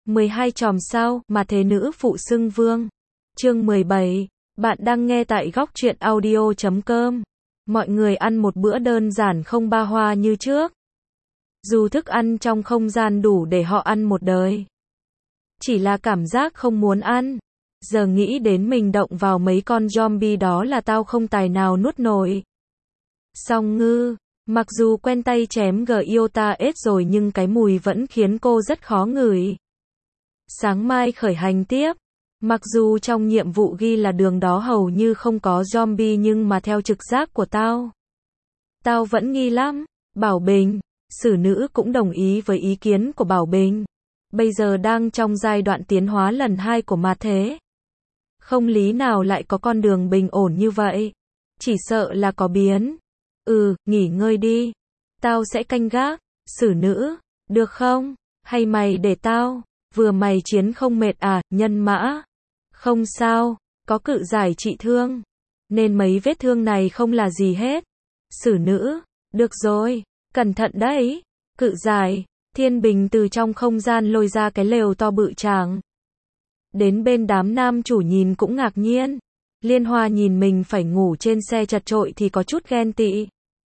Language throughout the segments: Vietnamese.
12 chòm sao, mà thế nữ phụ xưng vương. Chương 17. Bạn đang nghe tại góc truyện audio.com. Mọi người ăn một bữa đơn giản không ba hoa như trước. Dù thức ăn trong không gian đủ để họ ăn một đời. Chỉ là cảm giác không muốn ăn. Giờ nghĩ đến mình động vào mấy con zombie đó là tao không tài nào nuốt nổi. Song Ngư, mặc dù quen tay chém Gyota ết rồi nhưng cái mùi vẫn khiến cô rất khó ngửi. Sáng mai khởi hành tiếp. Mặc dù trong nhiệm vụ ghi là đường đó hầu như không có zombie nhưng mà theo trực giác của tao vẫn nghi lắm. Bảo Bình, xử nữ cũng đồng ý với ý kiến của Bảo Bình. Bây giờ đang trong giai đoạn tiến hóa lần 2 của ma thế. Không lý nào lại có con đường bình ổn như vậy. Chỉ sợ là có biến. Nghỉ ngơi đi. Tao sẽ canh gác. Xử nữ, được không? Hay mày để tao? Vừa mày chiến không mệt à, nhân mã? Không sao, có cự giải trị thương. Nên mấy vết thương này không là gì hết. Xử nữ, được rồi, cẩn thận đấy. Cự giải, Thiên Bình từ trong không gian lôi ra cái lều to bự tràng. Đến bên đám nam chủ nhìn cũng ngạc nhiên. Liên Hoa nhìn mình phải ngủ trên xe chật chội thì có chút ghen tị.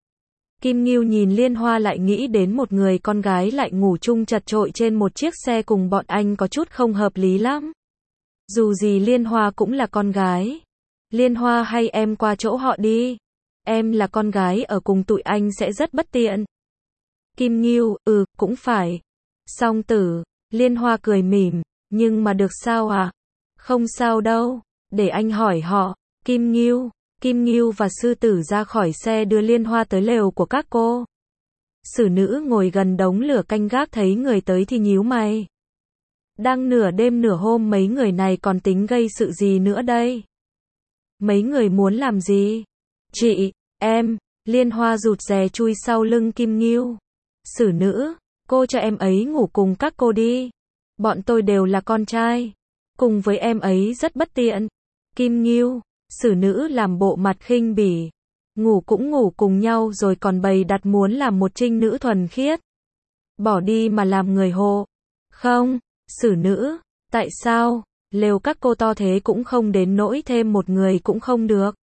Kim Ngưu nhìn Liên Hoa lại nghĩ đến một người con gái lại ngủ chung chật chội trên một chiếc xe cùng bọn anh có chút không hợp lý lắm. Dù gì Liên Hoa cũng là con gái. Liên Hoa hay em qua chỗ họ đi. Em là con gái ở cùng tụi anh sẽ rất bất tiện. Kim Ngưu, cũng phải. Song Tử, Liên Hoa cười mỉm, nhưng mà được sao à? Không sao đâu, để anh hỏi họ. Kim Ngưu và Sư Tử ra khỏi xe đưa Liên Hoa tới lều của các cô. Xử nữ ngồi gần đống lửa canh gác thấy người tới thì nhíu mày. Đang nửa đêm nửa hôm mấy người này còn tính gây sự gì nữa đây? Mấy người muốn làm gì? Chị, em, Liên Hoa rụt rè chui sau lưng Kim Ngưu. Xử nữ, cô cho em ấy ngủ cùng các cô đi. Bọn tôi đều là con trai. Cùng với em ấy rất bất tiện. Kim Ngưu, xử nữ làm bộ mặt khinh bỉ. Ngủ cũng ngủ cùng nhau rồi còn bày đặt muốn làm một trinh nữ thuần khiết. Bỏ đi mà làm người hộ. Không, xử nữ, tại sao? Lều các cô to thế cũng không đến nỗi thêm một người cũng không được.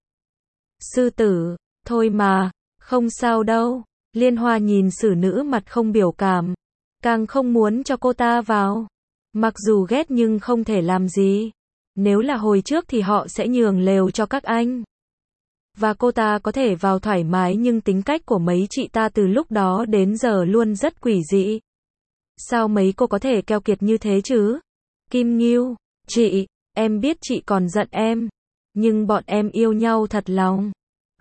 Sư Tử, thôi mà, không sao đâu. Liên Hoa nhìn xử nữ mặt không biểu cảm. Càng không muốn cho cô ta vào. Mặc dù ghét nhưng không thể làm gì. Nếu là hồi trước thì họ sẽ nhường lều cho các anh. Và cô ta có thể vào thoải mái nhưng tính cách của mấy chị ta từ lúc đó đến giờ luôn rất quỷ dị. Sao mấy cô có thể keo kiệt như thế chứ? Kim Ngưu, chị, em biết chị còn giận em. Nhưng bọn em yêu nhau thật lòng.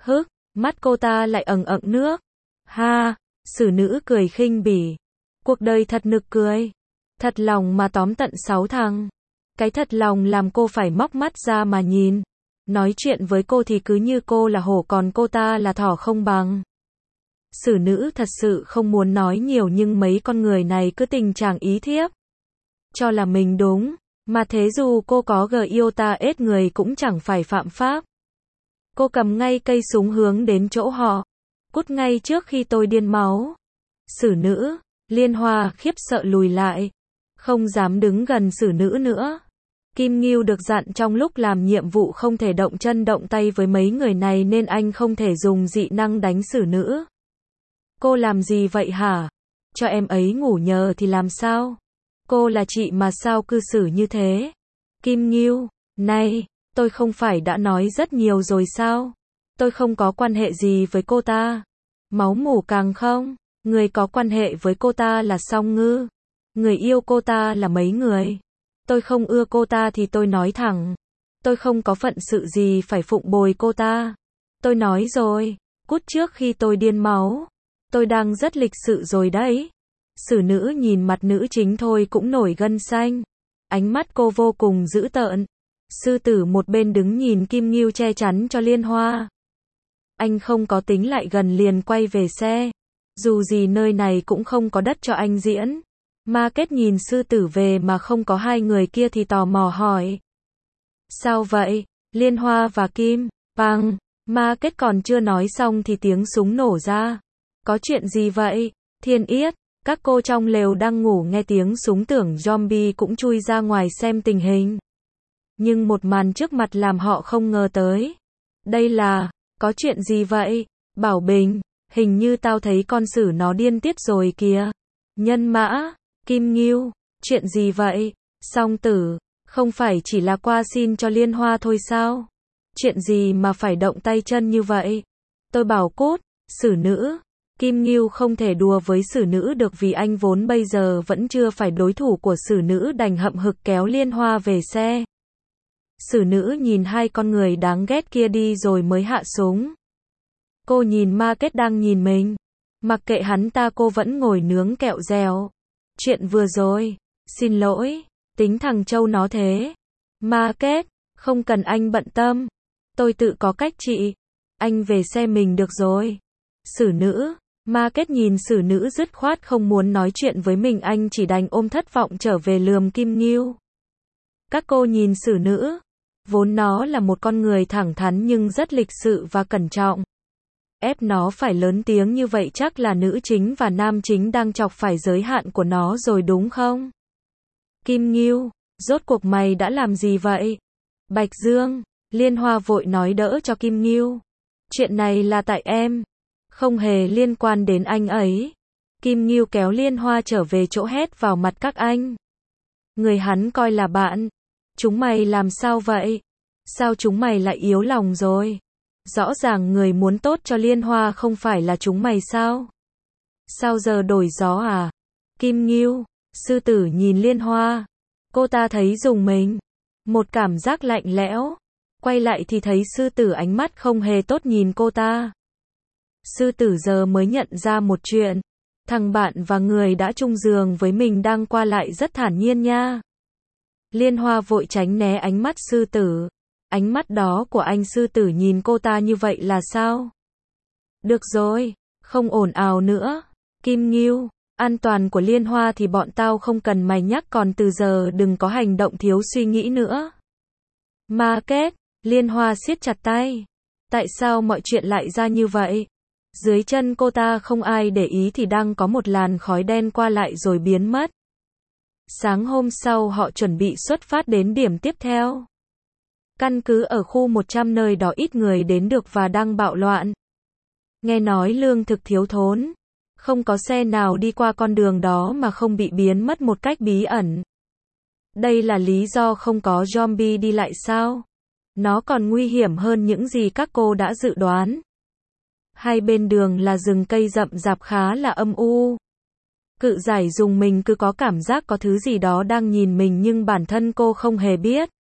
Mắt cô ta lại ẩn nước. Ha, xử nữ cười khinh bỉ. Cuộc đời thật nực cười. Thật lòng mà tóm tận 6 thằng. Cái thật lòng làm cô phải móc mắt ra mà nhìn. Nói chuyện với cô thì cứ như cô là hổ còn cô ta là thỏ không bằng. Xử nữ thật sự không muốn nói nhiều nhưng mấy con người này cứ tình trạng ý thiếp. Cho là mình đúng. Mà thế dù cô có Gyota ết người cũng chẳng phải phạm pháp. Cô cầm ngay cây súng hướng đến chỗ họ. Cút ngay trước khi tôi điên máu. Xử nữ, Liên Hoa khiếp sợ lùi lại. Không dám đứng gần xử nữ nữa. Kim Ngưu được dặn trong lúc làm nhiệm vụ không thể động chân động tay với mấy người này nên anh không thể dùng dị năng đánh xử nữ. Cô làm gì vậy hả? Cho em ấy ngủ nhờ thì làm sao? Cô là chị mà sao cư xử như thế? Kim Ngưu, này, tôi không phải đã nói rất nhiều rồi sao? Tôi không có quan hệ gì với cô ta. Máu mủ càng không. Người có quan hệ với cô ta là Song Ngư. Người yêu cô ta là mấy người. Tôi không ưa cô ta thì tôi nói thẳng. Tôi không có phận sự gì phải phụng bồi cô ta. Tôi nói rồi, cút trước khi tôi điên máu. Tôi đang rất lịch sự rồi đấy. Xử nữ nhìn mặt nữ chính thôi cũng nổi gân xanh. Ánh mắt cô vô cùng dữ tợn. Sư Tử một bên đứng nhìn Kim Ngưu che chắn cho Liên Hoa. Anh không có tính lại gần liền quay về xe. Dù gì nơi này cũng không có đất cho anh diễn. Ma Kết nhìn Sư Tử về mà không có hai người kia thì tò mò hỏi. Sao vậy? Liên Hoa và Kim, Bằng, Ma Kết còn chưa nói xong thì tiếng súng nổ ra. Có chuyện gì vậy? Thiên Yết, Các cô trong lều đang ngủ nghe tiếng súng tưởng zombie cũng chui ra ngoài xem tình hình. Nhưng một màn trước mặt làm họ không ngờ tới. Đây là, có chuyện gì vậy? Bảo Bình, hình như tao thấy con sử nó điên tiết rồi kìa. Nhân Mã, Kim Ngưu, chuyện gì vậy? Song Tử, không phải chỉ là qua xin cho Liên Hoa thôi sao? Chuyện gì mà phải động tay chân như vậy? Tôi bảo Cút, Sử Nữ. Kim Ngưu không thể đùa với Sử Nữ được vì anh vốn bây giờ vẫn chưa phải đối thủ của Sử Nữ, đành hậm hực kéo Liên Hoa về xe. Sử Nữ nhìn hai con người đáng ghét kia đi rồi mới hạ súng. Cô nhìn Ma Kết đang nhìn mình. Mặc kệ hắn ta, cô vẫn ngồi nướng kẹo dẻo. Chuyện vừa rồi, xin lỗi, tính thằng Châu nó thế. Ma Kết, không cần anh bận tâm. Tôi tự có cách trị. Anh về xe mình được rồi. Sử Nữ, Ma Kết nhìn Sử Nữ dứt khoát không muốn nói chuyện với mình, anh chỉ đành ôm thất vọng trở về lườm Kim Ngưu. Các cô nhìn Sử Nữ, vốn nó là một con người thẳng thắn nhưng rất lịch sự và cẩn trọng. Ép nó phải lớn tiếng như vậy chắc là nữ chính và nam chính đang chọc phải giới hạn của nó rồi đúng không? Kim Ngưu, rốt cuộc mày đã làm gì vậy? Bạch Dương, Liên Hoa vội nói đỡ cho Kim Ngưu. Chuyện này là tại em, không hề liên quan đến anh ấy. Kim Ngưu kéo Liên Hoa trở về chỗ hét vào mặt các anh. Người hắn coi là bạn. Chúng mày làm sao vậy? Sao chúng mày lại yếu lòng rồi? Rõ ràng người muốn tốt cho Liên Hoa không phải là chúng mày sao? Sao giờ đổi gió à? Kim Ngưu, Sư Tử nhìn Liên Hoa. Cô ta thấy rùng mình. Một cảm giác lạnh lẽo. Quay lại thì thấy Sư Tử ánh mắt không hề tốt nhìn cô ta. Sư Tử giờ mới nhận ra một chuyện. Thằng bạn và người đã chung giường với mình đang qua lại rất thản nhiên nha. Liên Hoa vội tránh né ánh mắt Sư Tử. Ánh mắt đó của anh Sư Tử nhìn cô ta như vậy là sao? Được rồi, không ồn ào nữa. Kim Ngưu, an toàn của Liên Hoa thì bọn tao không cần mày nhắc, còn từ giờ đừng có hành động thiếu suy nghĩ nữa. Ma Kết, Liên Hoa siết chặt tay. Tại sao mọi chuyện lại ra như vậy? Dưới chân cô ta không ai để ý thì đang có một làn khói đen qua lại rồi biến mất. Sáng hôm sau họ chuẩn bị xuất phát đến điểm tiếp theo. Căn cứ ở khu 100 nơi đó ít người đến được và đang bạo loạn. Nghe nói lương thực thiếu thốn. Không có xe nào đi qua con đường đó mà không bị biến mất một cách bí ẩn. Đây là lý do không có zombie đi lại sao? Nó còn nguy hiểm hơn những gì các cô đã dự đoán. Hai bên đường là rừng cây rậm rạp khá là âm u. Cự Giải dùng mình cứ có cảm giác có thứ gì đó đang nhìn mình nhưng bản thân cô không hề biết.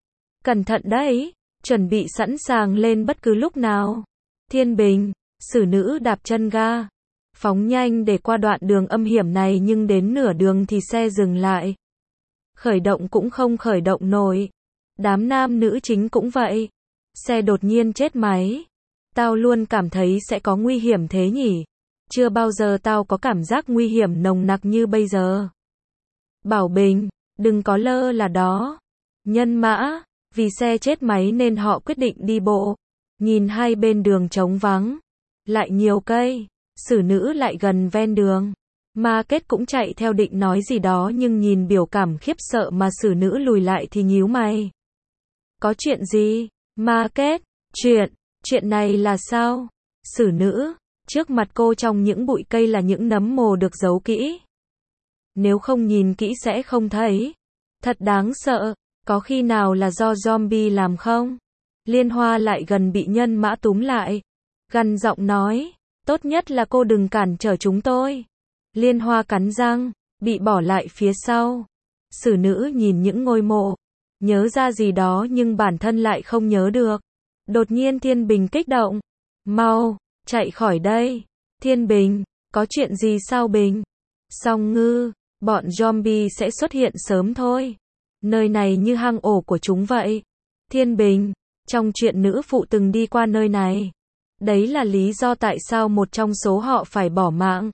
Cẩn thận đấy, chuẩn bị sẵn sàng lên bất cứ lúc nào. Thiên Bình, Sử Nữ đạp chân ga. Phóng nhanh để qua đoạn đường âm hiểm này nhưng đến nửa đường thì xe dừng lại. Khởi động cũng không khởi động nổi. Đám nam nữ chính cũng vậy. Xe đột nhiên chết máy. Tao luôn cảm thấy sẽ có nguy hiểm thế nhỉ. Chưa bao giờ tao có cảm giác nguy hiểm nồng nặc như bây giờ. Bảo Bình, đừng có lơ là đó. Nhân Mã, vì xe chết máy nên họ quyết định đi bộ. Nhìn hai bên đường trống vắng. Lại nhiều cây. Sử Nữ lại gần ven đường. Ma Kết cũng chạy theo định nói gì đó nhưng nhìn biểu cảm khiếp sợ mà Sử Nữ lùi lại thì nhíu mày. Có chuyện gì? Ma Kết, chuyện này là sao? Sử Nữ, trước mặt cô trong những bụi cây là những nấm mồ được giấu kỹ. Nếu không nhìn kỹ sẽ không thấy. Thật đáng sợ, có khi nào là do zombie làm không? Liên Hoa lại gần bị Nhân Mã túm lại. Gằn giọng nói, tốt nhất là cô đừng cản trở chúng tôi. Liên Hoa cắn răng, bị bỏ lại phía sau. Sử Nữ nhìn những ngôi mộ, nhớ ra gì đó nhưng bản thân lại không nhớ được. Đột nhiên Thiên Bình kích động. Mau, chạy khỏi đây. Thiên Bình, có chuyện gì sao Bình? Song Ngư, bọn zombie sẽ xuất hiện sớm thôi. Nơi này như hang ổ của chúng vậy. Thiên Bình, trong chuyện nữ phụ từng đi qua nơi này. Đấy là lý do tại sao một trong số họ phải bỏ mạng.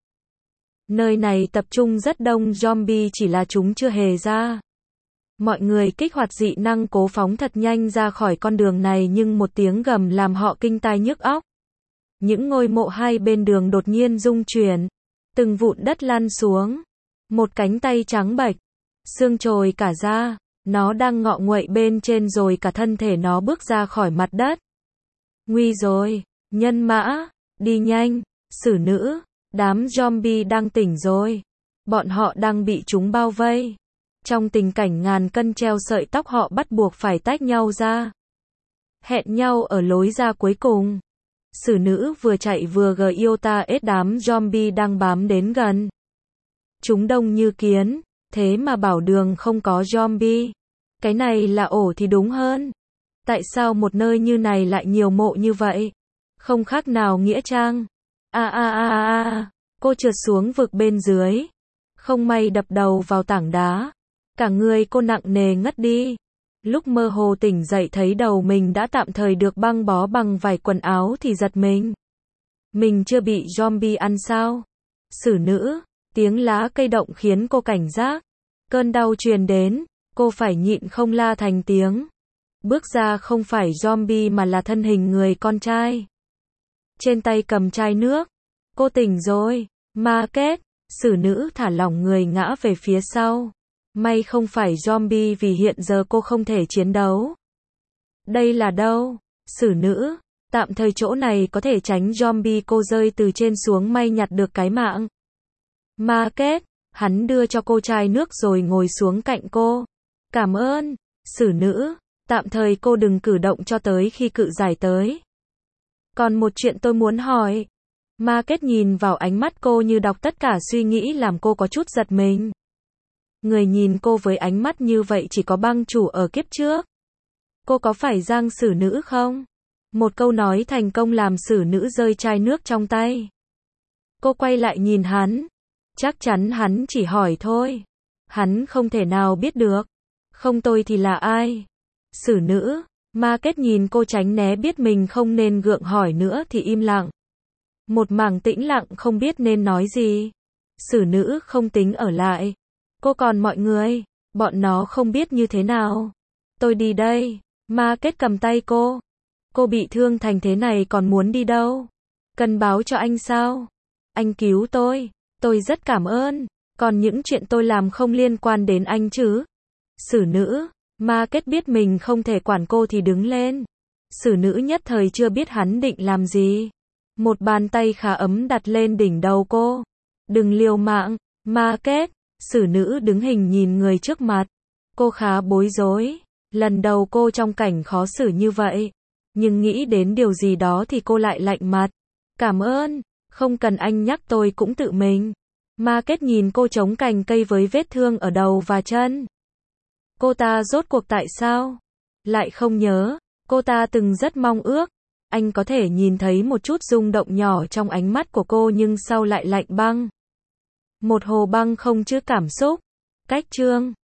Nơi này tập trung rất đông zombie, chỉ là chúng chưa hề ra. Mọi người kích hoạt dị năng cố phóng thật nhanh ra khỏi con đường này nhưng một tiếng gầm làm họ kinh tai nhức óc. Những ngôi mộ hai bên đường đột nhiên rung chuyển. từng vụn đất lăn xuống. Một cánh tay trắng bệch, xương trồi cả ra, nó đang ngọ nguậy bên trên rồi cả thân thể nó bước ra khỏi mặt đất. Nguy rồi, nhân mã, đi nhanh, xử nữ, đám zombie đang tỉnh rồi. Bọn họ đang bị chúng bao vây. Trong tình cảnh ngàn cân treo sợi tóc họ bắt buộc phải tách nhau ra. Hẹn nhau ở lối ra cuối cùng. Xử nữ vừa chạy vừa GIOTA đám zombie đang bám đến gần. Chúng đông như kiến, thế mà bảo đường không có zombie. Cái này là ổ thì đúng hơn. Tại sao một nơi như này lại nhiều mộ như vậy? Không khác nào nghĩa trang. Cô trượt xuống vực bên dưới. Không may đập đầu vào tảng đá. Cả người cô nặng nề ngất đi. Lúc mơ hồ tỉnh dậy thấy đầu mình đã tạm thời được băng bó bằng vải quần áo thì giật mình. Mình chưa bị zombie ăn sao? Xử nữ, tiếng lá cây động khiến cô cảnh giác. Cơn đau truyền đến, cô phải nhịn không la thành tiếng. Bước ra không phải zombie mà là thân hình người con trai. Trên tay cầm chai nước. Cô tỉnh rồi. Ma kết. Xử nữ thả lỏng người ngã về phía sau. May không phải zombie vì hiện giờ cô không thể chiến đấu. Đây là đâu? Xử nữ. Tạm thời chỗ này có thể tránh zombie, cô rơi từ trên xuống may nhặt được cái mạng. Ma kết. Hắn đưa cho cô chai nước rồi ngồi xuống cạnh cô. Cảm ơn. Xử nữ. Tạm thời cô đừng cử động cho tới khi cự giải tới. Còn một chuyện tôi muốn hỏi. Ma kết nhìn vào ánh mắt cô như đọc tất cả suy nghĩ làm cô có chút giật mình. Người nhìn cô với ánh mắt như vậy chỉ có băng chủ ở kiếp trước. Cô có phải Giang xử nữ không? Một câu nói thành công làm xử nữ rơi chai nước trong tay. Cô quay lại nhìn hắn. Chắc chắn hắn chỉ hỏi thôi. Hắn không thể nào biết được. Không tôi thì là ai? Xử nữ. Ma kết nhìn cô tránh né biết mình không nên gượng hỏi nữa thì im lặng. Một mảng tĩnh lặng không biết nên nói gì. Xử nữ không tính ở lại. Cô còn mọi người, bọn nó không biết như thế nào. Tôi đi đây. Ma kết cầm tay cô. Cô bị thương thành thế này còn muốn đi đâu? Cần báo cho anh sao? Anh cứu tôi rất cảm ơn. Còn những chuyện tôi làm không liên quan đến anh chứ? Xử nữ. Ma kết biết mình không thể quản cô thì đứng lên. Xử nữ nhất thời chưa biết hắn định làm gì. Một bàn tay khá ấm đặt lên đỉnh đầu cô. Đừng liều mạng. Ma kết. Xử nữ đứng hình nhìn người trước mặt. Cô khá bối rối. Lần đầu cô trong cảnh khó xử như vậy. Nhưng nghĩ đến điều gì đó thì cô lại lạnh mặt. Cảm ơn. Không cần anh nhắc tôi cũng tự mình. Ma kết nhìn cô chống cành cây với vết thương ở đầu và chân. Cô ta rốt cuộc tại sao? Lại không nhớ. Cô ta từng rất mong ước. Anh có thể nhìn thấy một chút rung động nhỏ trong ánh mắt của cô nhưng sau lại lạnh băng. Một hồ băng không chứa cảm xúc. Cách chương